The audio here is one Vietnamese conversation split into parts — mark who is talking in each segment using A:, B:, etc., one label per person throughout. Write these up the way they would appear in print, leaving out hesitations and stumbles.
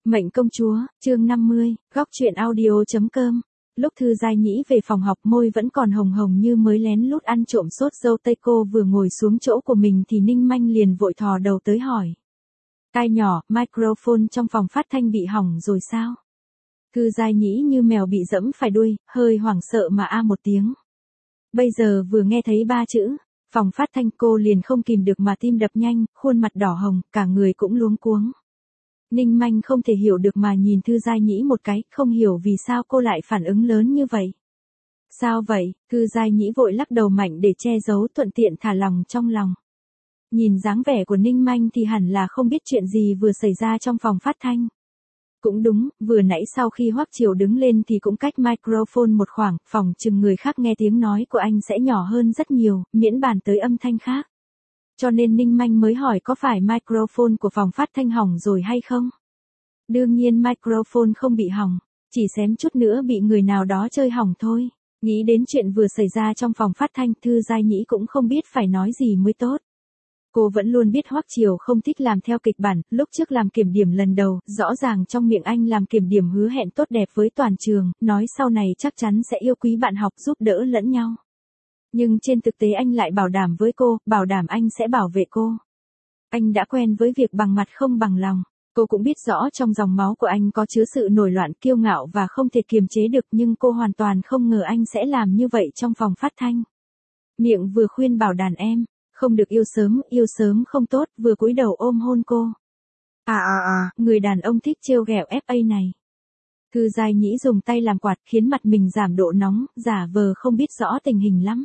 A: Mệnh công chúa, chương 50, góc truyện audio.com. Lúc Thư Giai Nhĩ về phòng học môi vẫn còn hồng hồng như mới lén lút ăn trộm sốt dâu tây, cô vừa ngồi xuống chỗ của mình thì Ninh Manh liền vội thò đầu tới hỏi. Tai nhỏ, microphone trong phòng phát thanh bị hỏng rồi sao? Thư Giai Nhĩ như mèo bị dẫm phải đuôi, hơi hoảng sợ mà a một tiếng. Bây giờ vừa nghe thấy ba chữ phòng phát thanh cô liền không kìm được mà tim đập nhanh, khuôn mặt đỏ hồng, cả người cũng luống cuống. Ninh Manh không thể hiểu được mà nhìn Thư Giai Nhĩ một cái, không hiểu vì sao cô lại phản ứng lớn như vậy. Sao vậy? Thư Giai Nhĩ vội lắc đầu mạnh để che giấu, thuận tiện thả lòng trong lòng. Nhìn dáng vẻ của Ninh Manh thì hẳn là không biết chuyện gì vừa xảy ra trong phòng phát thanh. Cũng đúng, vừa nãy sau khi Hoắc Triều đứng lên thì cũng cách microphone một khoảng, phòng chừng người khác nghe tiếng nói của anh sẽ nhỏ hơn rất nhiều, miễn bàn tới âm thanh khác. Cho nên Ninh Manh mới hỏi có phải microphone của phòng phát thanh hỏng rồi hay không? Đương nhiên microphone không bị hỏng, chỉ xém chút nữa bị người nào đó chơi hỏng thôi. Nghĩ đến chuyện vừa xảy ra trong phòng phát thanh, Thư Giai Nhĩ cũng không biết phải nói gì mới tốt. Cô vẫn luôn biết Hoắc Triều không thích làm theo kịch bản, lúc trước làm kiểm điểm lần đầu, rõ ràng trong miệng anh làm kiểm điểm hứa hẹn tốt đẹp với toàn trường, nói sau này chắc chắn sẽ yêu quý bạn học, giúp đỡ lẫn nhau. Nhưng trên thực tế anh lại bảo đảm với cô, bảo đảm anh sẽ bảo vệ cô. Anh đã quen với việc bằng mặt không bằng lòng. Cô cũng biết rõ trong dòng máu của anh có chứa sự nổi loạn, kiêu ngạo và không thể kiềm chế được, nhưng cô hoàn toàn không ngờ anh sẽ làm như vậy trong phòng phát thanh. Miệng vừa khuyên bảo đàn em, không được yêu sớm không tốt, vừa cúi đầu ôm hôn cô. Người đàn ông thích trêu ghẹo FA này. Thư Giai Nhĩ dùng tay làm quạt khiến mặt mình giảm độ nóng, giả vờ không biết rõ tình hình lắm.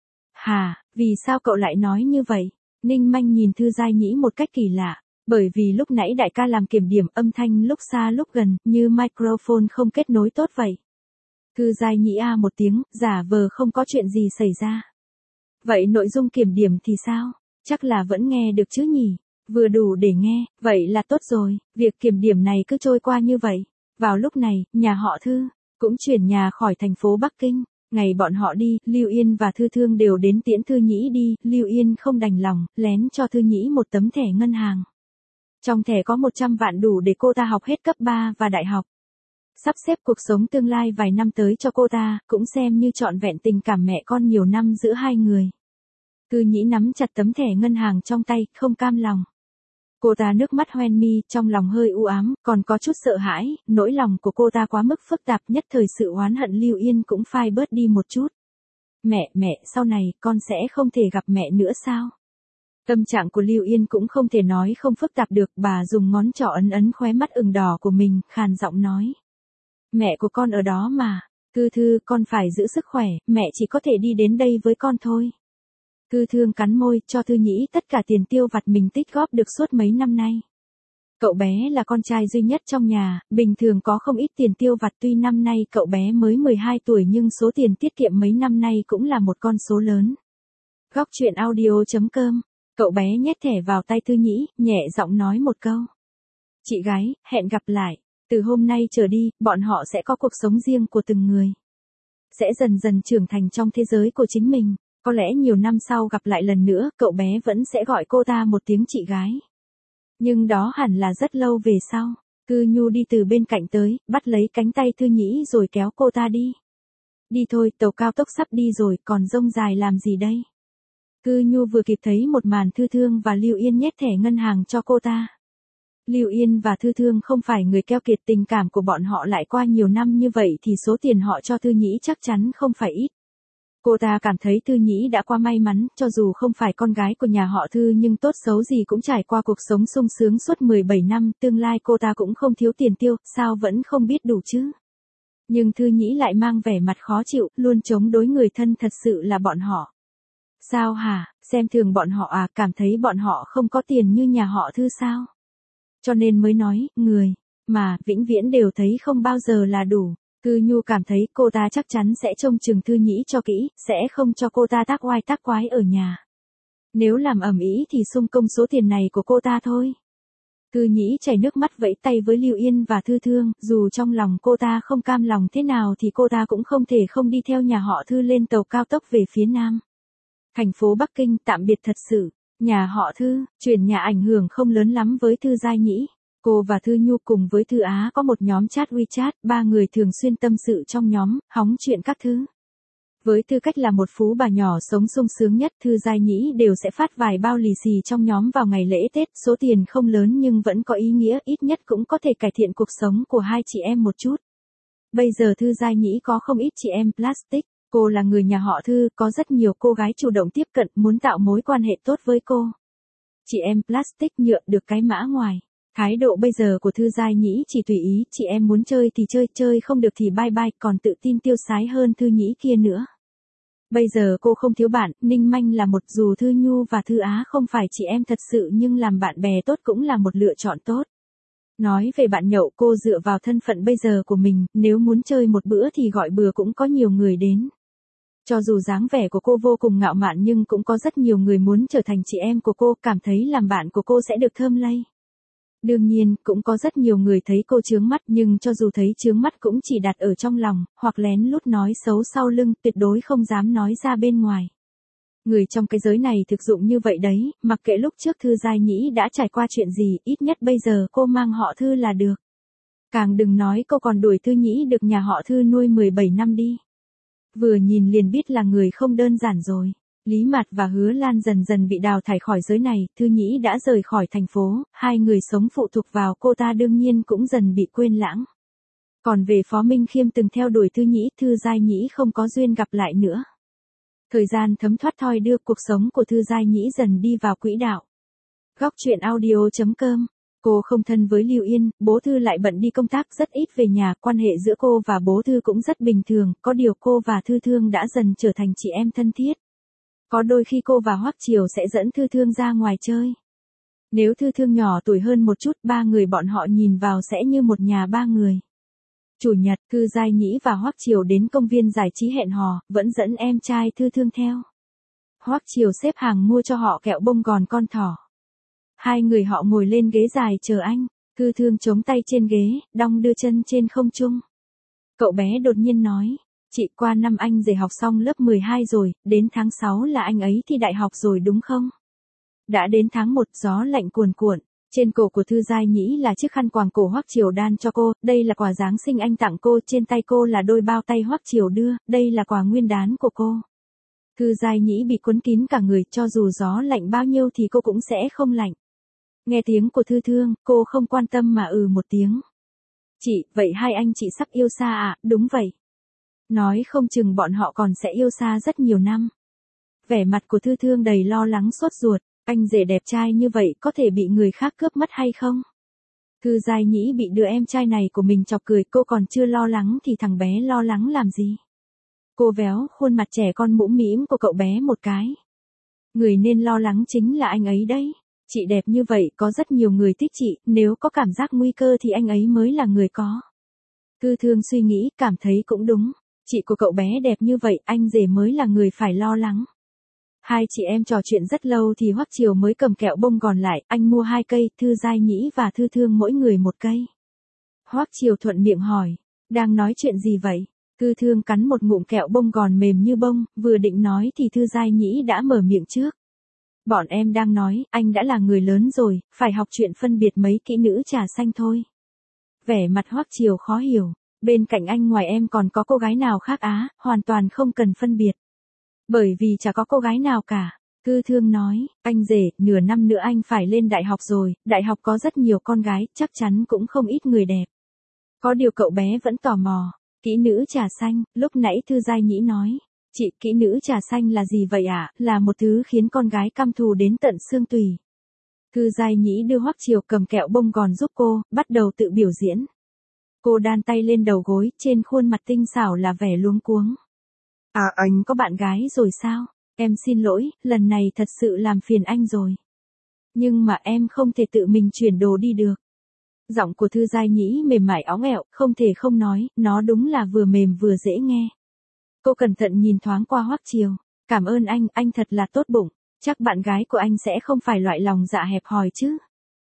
A: Vì sao cậu lại nói như vậy? Ninh Manh nhìn Thư Giai Nhĩ một cách kỳ lạ, bởi vì lúc nãy đại ca làm kiểm điểm âm thanh lúc xa lúc gần, như microphone không kết nối tốt vậy. Thư Giai Nhĩ một tiếng, giả vờ không có chuyện gì xảy ra. Vậy nội dung kiểm điểm thì sao? Chắc là vẫn nghe được chứ nhỉ? Vừa đủ để nghe, vậy là tốt rồi, việc kiểm điểm này cứ trôi qua như vậy. Vào lúc này, nhà họ Thư cũng chuyển nhà khỏi thành phố Bắc Kinh. Ngày bọn họ đi, Lưu Yên và Thư Thương đều đến tiễn Thư Nhĩ đi, Lưu Yên không đành lòng, lén cho Thư Nhĩ một tấm thẻ ngân hàng. Trong thẻ có 100 vạn đủ để cô ta học hết cấp 3 và đại học. Sắp xếp cuộc sống tương lai vài năm tới cho cô ta, cũng xem như trọn vẹn tình cảm mẹ con nhiều năm giữa hai người. Thư Nhĩ nắm chặt tấm thẻ ngân hàng trong tay, không cam lòng. Cô ta nước mắt hoen mi, trong lòng hơi u ám, còn có chút sợ hãi, nỗi lòng của cô ta quá mức phức tạp, nhất thời sự oán hận Lưu Yên cũng phai bớt đi một chút. Mẹ, sau này, con sẽ không thể gặp mẹ nữa sao? Tâm trạng của Lưu Yên cũng không thể nói không phức tạp được, bà dùng ngón trỏ ấn khóe mắt ửng đỏ của mình, khàn giọng nói. Mẹ của con ở đó mà, Thư, con phải giữ sức khỏe, mẹ chỉ có thể đi đến đây với con thôi. Thư Thương cắn môi, cho Thư Nhĩ tất cả tiền tiêu vặt mình tích góp được suốt mấy năm nay. Cậu bé là con trai duy nhất trong nhà, bình thường có không ít tiền tiêu vặt, tuy năm nay cậu bé mới 12 tuổi nhưng số tiền tiết kiệm mấy năm nay cũng là một con số lớn. Góc truyện audio.com, cậu bé nhét thẻ vào tay Thư Nhĩ, nhẹ giọng nói một câu. Chị gái, hẹn gặp lại, từ hôm nay trở đi, bọn họ sẽ có cuộc sống riêng của từng người. Sẽ dần dần trưởng thành trong thế giới của chính mình. Có lẽ nhiều năm sau gặp lại lần nữa, cậu bé vẫn sẽ gọi cô ta một tiếng chị gái. Nhưng đó hẳn là rất lâu về sau. Cư Nhu đi từ bên cạnh tới, bắt lấy cánh tay Thư Nhĩ rồi kéo cô ta đi. Đi thôi, tàu cao tốc sắp đi rồi, còn rông dài làm gì đây? Cư Nhu vừa kịp thấy một màn Thư Thương và Lưu Yên nhét thẻ ngân hàng cho cô ta. Lưu Yên và Thư Thương không phải người keo kiệt, tình cảm của bọn họ lại qua nhiều năm như vậy thì số tiền họ cho Thư Nhĩ chắc chắn không phải ít. Cô ta cảm thấy Thư Nhĩ đã qua may mắn, cho dù không phải con gái của nhà họ Thư nhưng tốt xấu gì cũng trải qua cuộc sống sung sướng suốt 17 năm, tương lai cô ta cũng không thiếu tiền tiêu, sao vẫn không biết đủ chứ. Nhưng Thư Nhĩ lại mang vẻ mặt khó chịu, luôn chống đối người thân thật sự là bọn họ. Sao hả, xem thường bọn họ cảm thấy bọn họ không có tiền như nhà họ Thư sao? Cho nên mới nói, người mà vĩnh viễn đều thấy không bao giờ là đủ. Cư Nhu cảm thấy cô ta chắc chắn sẽ trông chừng Thư Nhĩ cho kỹ, sẽ không cho cô ta tác oai tác quái ở nhà. Nếu làm ầm ĩ thì xung công số tiền này của cô ta thôi. Thư Nhĩ chảy nước mắt vẫy tay với Lưu Yên và Thư Thương, dù trong lòng cô ta không cam lòng thế nào thì cô ta cũng không thể không đi theo nhà họ Thư lên tàu cao tốc về phía Nam. Thành phố Bắc Kinh tạm biệt thật sự, nhà họ Thư, chuyển nhà ảnh hưởng không lớn lắm với Thư Giai Nhĩ. Cô và Thư Nhu cùng với Thư Á có một nhóm chat WeChat, ba người thường xuyên tâm sự trong nhóm, hóng chuyện các thứ. Với tư cách là một phú bà nhỏ sống sung sướng nhất, Thư Giai Nhĩ đều sẽ phát vài bao lì xì trong nhóm vào ngày lễ Tết, số tiền không lớn nhưng vẫn có ý nghĩa, ít nhất cũng có thể cải thiện cuộc sống của hai chị em một chút. Bây giờ Thư Giai Nhĩ có không ít chị em plastic, cô là người nhà họ Thư, có rất nhiều cô gái chủ động tiếp cận, muốn tạo mối quan hệ tốt với cô. Chị em plastic nhựa được cái mã ngoài. Thái độ bây giờ của Thư Giai Nhĩ chỉ tùy ý, chị em muốn chơi thì chơi, chơi không được thì bye bye, còn tự tin tiêu sái hơn Thư Nhĩ kia nữa. Bây giờ cô không thiếu bạn, Ninh Manh là một, dù Thư Nhu và Thư Á không phải chị em thật sự nhưng làm bạn bè tốt cũng là một lựa chọn tốt. Nói về bạn nhậu, cô dựa vào thân phận bây giờ của mình, nếu muốn chơi một bữa thì gọi bừa cũng có nhiều người đến. Cho dù dáng vẻ của cô vô cùng ngạo mạn nhưng cũng có rất nhiều người muốn trở thành chị em của cô, cảm thấy làm bạn của cô sẽ được thơm lây. Đương nhiên, cũng có rất nhiều người thấy cô chướng mắt nhưng cho dù thấy chướng mắt cũng chỉ đặt ở trong lòng, hoặc lén lút nói xấu sau lưng, tuyệt đối không dám nói ra bên ngoài. Người trong cái giới này thực dụng như vậy đấy, mặc kệ lúc trước Thư Giai Nhĩ đã trải qua chuyện gì, ít nhất bây giờ cô mang họ Thư là được. Càng đừng nói cô còn đuổi Thư Nhĩ được nhà họ Thư nuôi 17 năm đi. Vừa nhìn liền biết là người không đơn giản rồi. Lý Mạt và Hứa Lan dần dần bị đào thải khỏi giới này, Thư Nhĩ đã rời khỏi thành phố, hai người sống phụ thuộc vào cô ta đương nhiên cũng dần bị quên lãng. Còn về Phó Minh Khiêm từng theo đuổi Thư Nhĩ, Thư Giai Nhĩ không có duyên gặp lại nữa. Thời gian thấm thoát thoi đưa cuộc sống của Thư Giai Nhĩ dần đi vào quỹ đạo. Góc truyện audio.com. Cô không thân với Lưu Yên, bố Thư lại bận đi công tác rất ít về nhà, quan hệ giữa cô và bố Thư cũng rất bình thường, có điều cô và Thư Thương đã dần trở thành chị em thân thiết. Có đôi khi cô và Hoắc Triều sẽ dẫn Thư Thương ra ngoài chơi. Nếu Thư Thương nhỏ tuổi hơn một chút, ba người bọn họ nhìn vào sẽ như một nhà ba người. Chủ nhật, Thư Giai Nhĩ và Hoắc Triều đến công viên giải trí hẹn hò, vẫn dẫn em trai Thư Thương theo. Hoắc Triều xếp hàng mua cho họ kẹo bông gòn con thỏ. Hai người họ ngồi lên ghế dài chờ anh, Thư Thương chống tay trên ghế, đong đưa chân trên không trung. Cậu bé đột nhiên nói, chị, qua năm anh rể học xong lớp 12 rồi, đến tháng 6 là anh ấy thi đại học rồi đúng không? Đã đến tháng 1, gió lạnh cuồn cuộn. Trên cổ của Thư Giai Nhĩ là chiếc khăn quàng cổ Hoắc Triều đan cho cô, đây là quà Giáng sinh anh tặng cô, trên tay cô là đôi bao tay Hoắc Triều đưa, đây là quà nguyên đán của cô. Thư Giai Nhĩ bị cuốn kín cả người, cho dù gió lạnh bao nhiêu thì cô cũng sẽ không lạnh. Nghe tiếng của Thư Thương, cô không quan tâm mà một tiếng. Chị, vậy hai anh chị sắp yêu xa à? Đúng vậy. Nói không chừng bọn họ còn sẽ yêu xa rất nhiều năm. Vẻ mặt của Thư Thương đầy lo lắng sốt ruột, anh rể đẹp trai như vậy có thể bị người khác cướp mất hay không? Thư Giai Nhĩ bị đứa em trai này của mình chọc cười, cô còn chưa lo lắng thì thằng bé lo lắng làm gì? Cô véo khuôn mặt trẻ con mũm mĩm của cậu bé một cái. Người nên lo lắng chính là anh ấy đấy. Chị đẹp như vậy, có rất nhiều người thích chị, nếu có cảm giác nguy cơ thì anh ấy mới là người có. Thư Thương suy nghĩ, cảm thấy cũng đúng. Chị của cậu bé đẹp như vậy, anh rể mới là người phải lo lắng. Hai chị em trò chuyện rất lâu thì Hoắc Triều mới cầm kẹo bông gòn lại, anh mua 2 cây, Thư Giai Nhĩ và Thư Thương mỗi người 1 cây. Hoắc Triều thuận miệng hỏi, đang nói chuyện gì vậy? Thư Thương cắn một ngụm kẹo bông gòn mềm như bông, vừa định nói thì Thư Giai Nhĩ đã mở miệng trước. Bọn em đang nói, anh đã là người lớn rồi, phải học chuyện phân biệt mấy kỹ nữ trà xanh thôi. Vẻ mặt Hoắc Triều khó hiểu, bên cạnh anh ngoài em còn có cô gái nào khác á, hoàn toàn không cần phân biệt. Bởi vì chả có cô gái nào cả. Thư Thương nói, anh rể, nửa năm nữa anh phải lên đại học rồi, đại học có rất nhiều con gái, chắc chắn cũng không ít người đẹp. Có điều cậu bé vẫn tò mò, kỹ nữ trà xanh, lúc nãy Thư Giai Nhĩ nói. Chị, kỹ nữ trà xanh là gì vậy ạ? Là một thứ khiến con gái căm thù đến tận xương tủy. Thư Giai Nhĩ đưa Hoắc Triều cầm kẹo bông gòn giúp cô, bắt đầu tự biểu diễn. Cô đan tay lên đầu gối, trên khuôn mặt tinh xảo là vẻ luống cuống. À, anh có bạn gái rồi sao? Em xin lỗi, lần này thật sự làm phiền anh rồi. Nhưng mà em không thể tự mình chuyển đồ đi được. Giọng của Thư Giai Nhĩ mềm mại óng ẹo, không thể không nói, nó đúng là vừa mềm vừa dễ nghe. Cô cẩn thận nhìn thoáng qua Hoắc Triều. Cảm ơn anh thật là tốt bụng. Chắc bạn gái của anh sẽ không phải loại lòng dạ hẹp hòi chứ.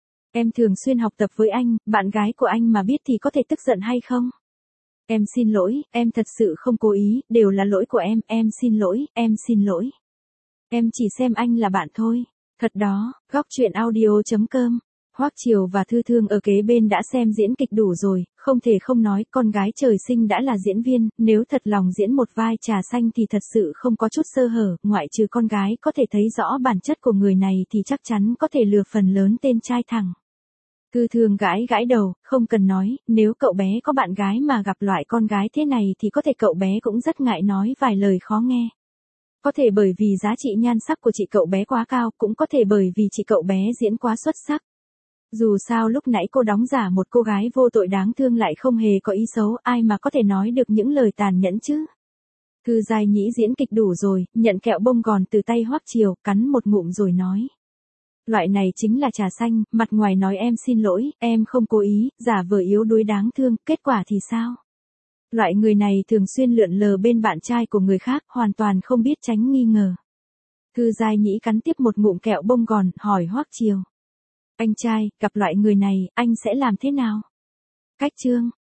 A: Em thường xuyên học tập với anh, bạn gái của anh mà biết thì có thể tức giận hay không? Em xin lỗi, em thật sự không cố ý, đều là lỗi của em xin lỗi, em xin lỗi. Em chỉ xem anh là bạn thôi. Thật đó, góc truyện audio.com Hoắc Triều và Thư Thương ở kế bên đã xem diễn kịch đủ rồi, không thể không nói con gái trời sinh đã là diễn viên, nếu thật lòng diễn một vai trà xanh thì thật sự không có chút sơ hở, ngoại trừ con gái có thể thấy rõ bản chất của người này thì chắc chắn có thể lừa phần lớn tên trai thẳng. Thư Thương gãi gãi đầu, không cần nói, nếu cậu bé có bạn gái mà gặp loại con gái thế này thì có thể cậu bé cũng rất ngại nói vài lời khó nghe. Có thể bởi vì giá trị nhan sắc của chị cậu bé quá cao, cũng có thể bởi vì chị cậu bé diễn quá xuất sắc. Dù sao lúc nãy cô đóng giả một cô gái vô tội đáng thương lại không hề có ý xấu, ai mà có thể nói được những lời tàn nhẫn chứ. Thư Giai Nhĩ diễn kịch đủ rồi, nhận kẹo bông gòn từ tay Hoắc Triều, cắn một ngụm rồi nói. Loại này chính là trà xanh, mặt ngoài nói em xin lỗi, em không cố ý, giả vờ yếu đuối đáng thương, kết quả thì sao? Loại người này thường xuyên lượn lờ bên bạn trai của người khác, hoàn toàn không biết tránh nghi ngờ. Thư Giai Nhĩ cắn tiếp một ngụm kẹo bông gòn, hỏi Hoắc Triều. Anh trai, gặp loại người này, anh sẽ làm thế nào? Cách chương